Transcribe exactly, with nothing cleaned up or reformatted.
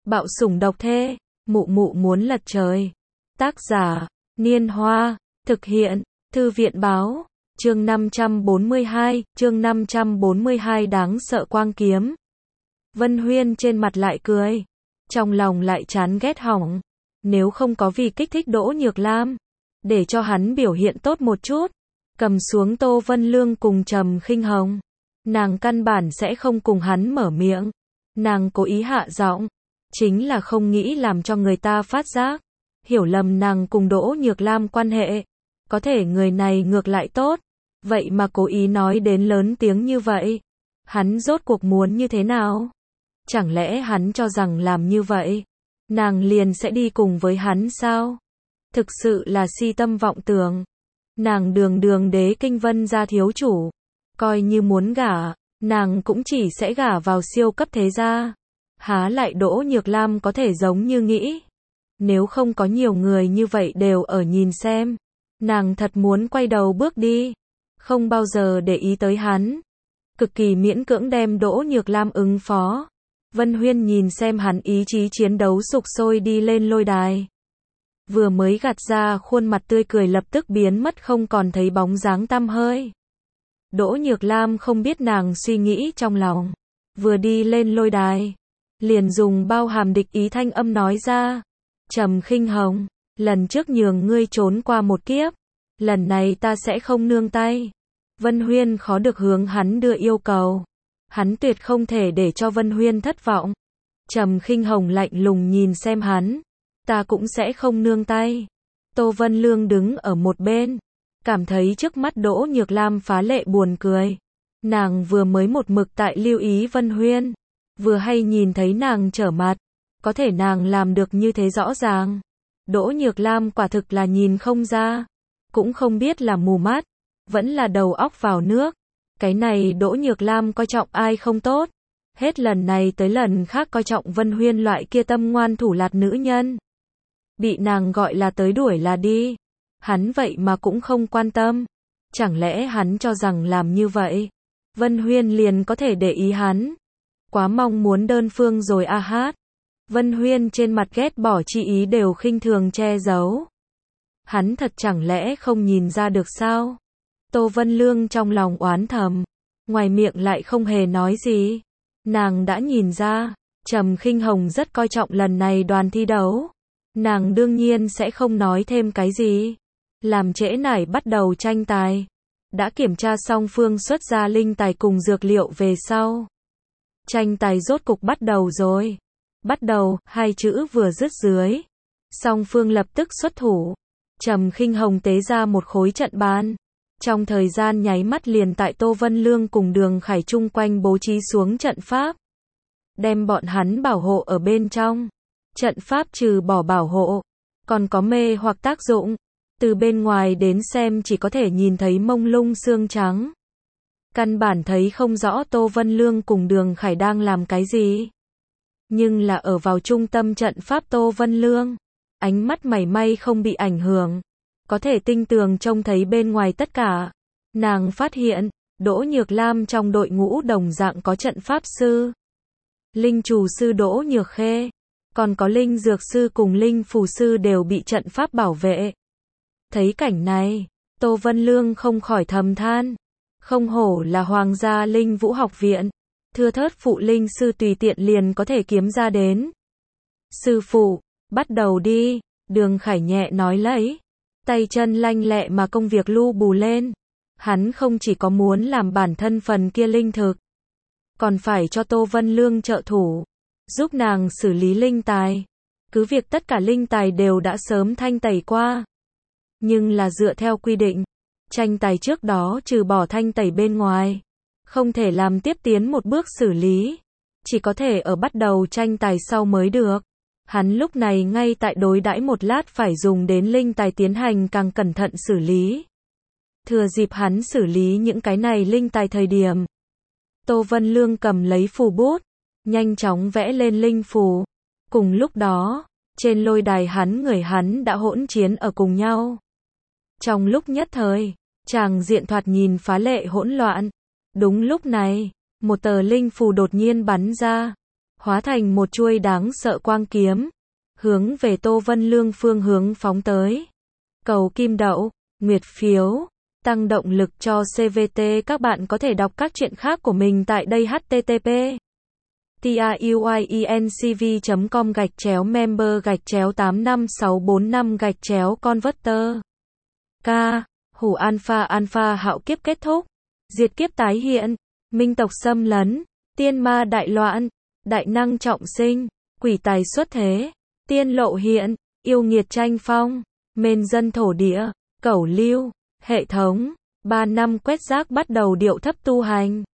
Bạo sủng độc thê, mụ mụ muốn lật trời. Tác giả, Niên Hoa, thực hiện, Thư viện báo, chương năm trăm bốn mươi hai, chương năm trăm bốn mươi hai đáng sợ quang kiếm. Vân Huyên trên mặt lại cười, trong lòng lại chán ghét hỏng. Nếu không có vì kích thích Đỗ Nhược Lam, để cho hắn biểu hiện tốt một chút, cầm xuống Tô Vân Lương cùng Trầm Khinh Hồng, nàng căn bản sẽ không cùng hắn mở miệng. Nàng cố ý hạ giọng, chính là không nghĩ làm cho người ta phát giác, hiểu lầm nàng cùng Đỗ Nhược Lam quan hệ. Có thể người này ngược lại tốt, vậy mà cố ý nói đến lớn tiếng như vậy. Hắn rốt cuộc muốn như thế nào? Chẳng lẽ hắn cho rằng làm như vậy, nàng liền sẽ đi cùng với hắn sao? Thực sự là si tâm vọng tưởng. Nàng đường đường đế kinh Vân gia thiếu chủ, coi như muốn gả, nàng cũng chỉ sẽ gả vào siêu cấp thế gia. Há lại Đỗ Nhược Lam có thể giống như nghĩ. Nếu không có nhiều người như vậy đều ở nhìn xem, nàng thật muốn quay đầu bước đi, không bao giờ để ý tới hắn. Cực kỳ miễn cưỡng đem Đỗ Nhược Lam ứng phó. Vân Huyên nhìn xem hắn ý chí chiến đấu sục sôi đi lên lôi đài. Vừa mới gạt ra khuôn mặt tươi cười lập tức biến mất không còn thấy bóng dáng tăm hơi. Đỗ Nhược Lam không biết nàng suy nghĩ trong lòng. Vừa đi lên lôi đài, liền dùng bao hàm địch ý thanh âm nói ra. Trầm Khinh Hồng, lần trước nhường ngươi trốn qua một kiếp, lần này ta sẽ không nương tay. Vân Huyên khó được hướng hắn đưa yêu cầu. Hắn tuyệt không thể để cho Vân Huyên thất vọng. Trầm Khinh Hồng lạnh lùng nhìn xem hắn. Ta cũng sẽ không nương tay. Tô Vân Lương đứng ở một bên, cảm thấy trước mắt Đỗ Nhược Lam phá lệ buồn cười. Nàng vừa mới một mực tại lưu ý Vân Huyên, vừa hay nhìn thấy nàng trở mặt. Có thể nàng làm được như thế rõ ràng. Đỗ Nhược Lam quả thực là nhìn không ra, cũng không biết là mù mắt, vẫn là đầu óc vào nước. Cái này Đỗ Nhược Lam coi trọng ai không tốt, hết lần này tới lần khác coi trọng Vân Huyên loại kia tâm ngoan thủ lạt nữ nhân. Bị nàng gọi là tới đuổi là đi, hắn vậy mà cũng không quan tâm. Chẳng lẽ hắn cho rằng làm như vậy, Vân Huyên liền có thể để ý hắn? Quá mong muốn đơn phương rồi a hát. Vân Huyên trên mặt ghét bỏ chi ý đều khinh thường che giấu. Hắn thật chẳng lẽ không nhìn ra được sao? Tô Vân Lương trong lòng oán thầm, ngoài miệng lại không hề nói gì. Nàng đã nhìn ra, Trầm Khinh Hồng rất coi trọng lần này đoàn thi đấu. Nàng đương nhiên sẽ không nói thêm cái gì, làm trễ nải bắt đầu tranh tài. Đã kiểm tra xong phương xuất ra linh tài cùng dược liệu về sau, tranh tài rốt cục bắt đầu rồi. Bắt đầu, hai chữ vừa dứt dưới, song phương lập tức xuất thủ. Trầm Khinh Hồng tế ra một khối trận bàn, trong thời gian nháy mắt liền tại Tô Vân Lương cùng Đường Khải chung quanh bố trí xuống trận pháp, đem bọn hắn bảo hộ ở bên trong. Trận pháp trừ bỏ bảo hộ, còn có mê hoặc tác dụng. Từ bên ngoài đến xem chỉ có thể nhìn thấy mông lung xương trắng, căn bản thấy không rõ Tô Vân Lương cùng Đường Khải đang làm cái gì. Nhưng là ở vào trung tâm trận pháp Tô Vân Lương, ánh mắt mảy may không bị ảnh hưởng, có thể tinh tường trông thấy bên ngoài tất cả. Nàng phát hiện, Đỗ Nhược Lam trong đội ngũ đồng dạng có trận pháp sư, linh chủ sư Đỗ Nhược Khê, còn có linh dược sư cùng linh phù sư đều bị trận pháp bảo vệ. Thấy cảnh này, Tô Vân Lương không khỏi thầm than, không hổ là Hoàng gia Linh Vũ học viện, thưa thớt phụ linh sư tùy tiện liền có thể kiếm ra đến. Sư phụ, bắt đầu đi, Đường Khải nhẹ nói lấy, tay chân lanh lẹ mà công việc lu bù lên. Hắn không chỉ có muốn làm bản thân phần kia linh thực, còn phải cho Tô Vân Lương trợ thủ, giúp nàng xử lý linh tài. Cứ việc tất cả linh tài đều đã sớm thanh tẩy qua, nhưng là dựa theo quy định, tranh tài trước đó trừ bỏ thanh tẩy bên ngoài, không thể làm tiếp tiến một bước xử lý, chỉ có thể ở bắt đầu tranh tài sau mới được. Hắn lúc này ngay tại đối đãi một lát phải dùng đến linh tài tiến hành càng cẩn thận xử lý. Thừa dịp hắn xử lý những cái này linh tài thời điểm, Tô Vân Lương cầm lấy phù bút, nhanh chóng vẽ lên linh phù. Cùng lúc đó, trên lôi đài hắn người hắn đã hỗn chiến ở cùng nhau. Trong lúc nhất thời, tràng diện thoạt nhìn phá lệ hỗn loạn. Đúng lúc này, một tờ linh phù đột nhiên bắn ra, hóa thành một chuôi đáng sợ quang kiếm, hướng về Tô Vân Lương phương hướng phóng tới. Cầu kim đậu, nguyệt phiếu, tăng động lực cho xê vê tê. Các bạn có thể đọc các chuyện khác của mình tại đây h t t p truyencv chấm com gạch chéo member gạch chéo tám năm sáu bốn năm gạch chéo converter. K. Hủ alpha alpha hạo kiếp kết thúc, diệt kiếp tái hiện, minh tộc xâm lấn, tiên ma đại loạn, đại năng trọng sinh, quỷ tài xuất thế, tiên lộ hiện, yêu nghiệt tranh phong, mền dân thổ địa, cẩu lưu, hệ thống, ba năm quét rác bắt đầu điệu thấp tu hành.